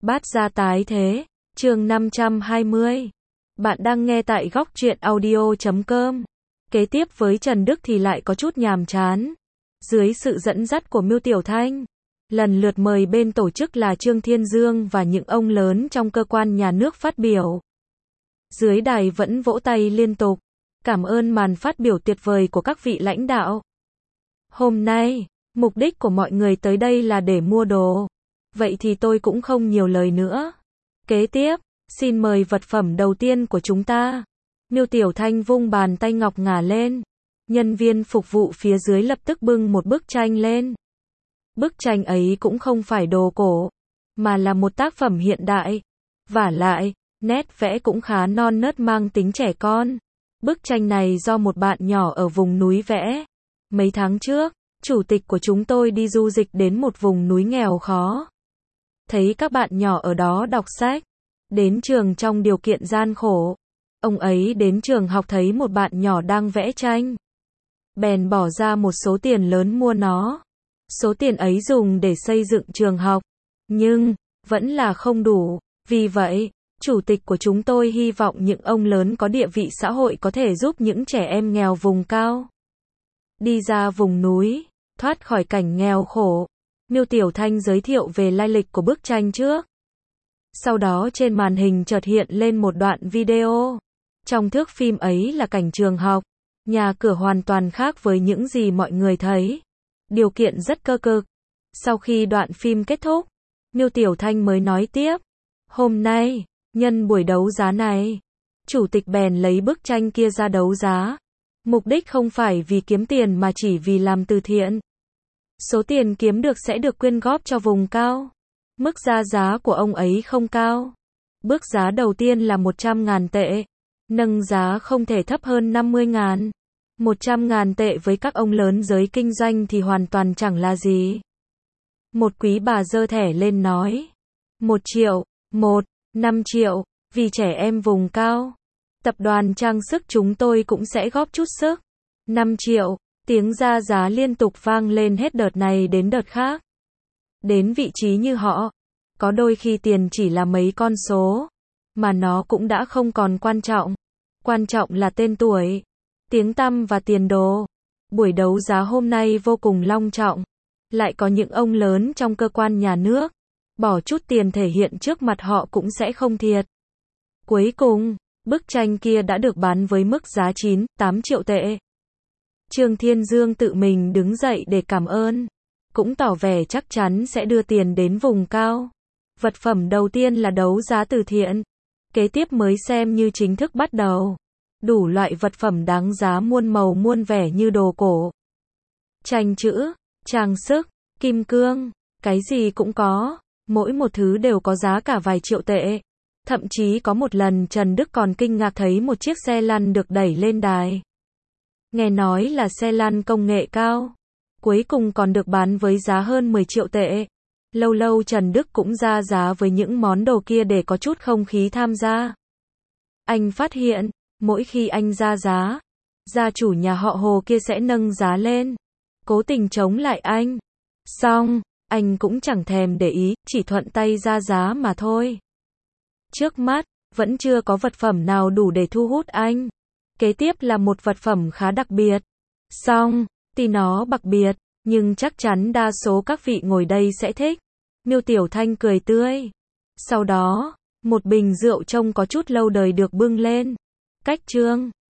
Bát gia tái thế, chương 520. Bạn đang nghe tại góc truyện audio.com. Kế tiếp với Trần Đức thì lại có chút nhàm chán. Dưới sự dẫn dắt của Mưu Tiểu Thanh, lần lượt mời bên tổ chức là Trương Thiên Dương và những ông lớn trong cơ quan nhà nước phát biểu. Dưới đài vẫn vỗ tay liên tục, cảm ơn màn phát biểu tuyệt vời của các vị lãnh đạo. Hôm nay, mục đích của mọi người tới đây là để mua đồ. Vậy thì tôi cũng không nhiều lời nữa. Kế tiếp, xin mời vật phẩm đầu tiên của chúng ta. Mưu Tiểu Thanh vung bàn tay ngọc ngà lên. Nhân viên phục vụ phía dưới lập tức bưng một bức tranh lên. Bức tranh ấy cũng không phải đồ cổ, mà là một tác phẩm hiện đại. Vả lại, nét vẽ cũng khá non nớt mang tính trẻ con. Bức tranh này do một bạn nhỏ ở vùng núi vẽ. Mấy tháng trước, chủ tịch của chúng tôi đi du lịch đến một vùng núi nghèo khó. Thấy các bạn nhỏ ở đó đọc sách, đến trường trong điều kiện gian khổ. Ông ấy đến trường học thấy một bạn nhỏ đang vẽ tranh, bèn bỏ ra một số tiền lớn mua nó. Số tiền ấy dùng để xây dựng trường học, nhưng vẫn là không đủ. Vì vậy, chủ tịch của chúng tôi hy vọng những ông lớn có địa vị xã hội có thể giúp những trẻ em nghèo vùng cao đi ra vùng núi, thoát khỏi cảnh nghèo khổ. Mưu Tiểu Thanh giới thiệu về lai lịch của bức tranh trước. Sau đó trên màn hình chợt hiện lên một đoạn video. Trong thước phim ấy là cảnh trường học, nhà cửa hoàn toàn khác với những gì mọi người thấy. Điều kiện rất cơ cực. Sau khi đoạn phim kết thúc, Mưu Tiểu Thanh mới nói tiếp. Hôm nay, nhân buổi đấu giá này, chủ tịch bèn lấy bức tranh kia ra đấu giá. Mục đích không phải vì kiếm tiền mà chỉ vì làm từ thiện. Số tiền kiếm được sẽ được quyên góp cho vùng cao. Mức giá của ông ấy không cao. Bước giá đầu tiên là 100.000 tệ. Nâng giá không thể thấp hơn 50.000. 100.000 tệ với các ông lớn giới kinh doanh thì hoàn toàn chẳng là gì. Một quý bà giơ thẻ lên nói. 1 triệu, 5 triệu, vì trẻ em vùng cao. Tập đoàn trang sức chúng tôi cũng sẽ góp chút sức. 5 triệu. Tiếng ra giá liên tục vang lên hết đợt này đến đợt khác. Đến vị trí như họ, có đôi khi tiền chỉ là mấy con số, mà nó cũng đã không còn quan trọng. Quan trọng là tên tuổi, tiếng tăm và tiền đồ. Buổi đấu giá hôm nay vô cùng long trọng. Lại có những ông lớn trong cơ quan nhà nước, bỏ chút tiền thể hiện trước mặt họ cũng sẽ không thiệt. Cuối cùng, bức tranh kia đã được bán với mức giá 9-8 triệu tệ. Trương Thiên Dương tự mình đứng dậy để cảm ơn, cũng tỏ vẻ chắc chắn sẽ đưa tiền đến vùng cao. Vật phẩm đầu tiên là đấu giá từ thiện, kế tiếp mới xem như chính thức bắt đầu. Đủ loại vật phẩm đáng giá muôn màu muôn vẻ như đồ cổ, tranh chữ, trang sức, kim cương, cái gì cũng có, mỗi một thứ đều có giá cả vài triệu tệ. Thậm chí có một lần Trần Đức còn kinh ngạc thấy một chiếc xe lăn được đẩy lên đài. Nghe nói là xe lăn công nghệ cao, cuối cùng còn được bán với giá hơn 10 triệu tệ. Lâu lâu Trần Đức cũng ra giá với những món đồ kia để có chút không khí tham gia. Anh phát hiện, mỗi khi anh ra giá, gia chủ nhà họ Hồ kia sẽ nâng giá lên, cố tình chống lại anh. Xong, anh cũng chẳng thèm để ý, chỉ thuận tay ra giá mà thôi. Trước mắt, vẫn chưa có vật phẩm nào đủ để thu hút anh. Kế tiếp là một vật phẩm khá đặc biệt. Xong, tuy nó đặc biệt, nhưng chắc chắn đa số các vị ngồi đây sẽ thích. Mưu Tiểu Thanh cười tươi. Sau đó, một bình rượu trông có chút lâu đời được bưng lên. Cách Trương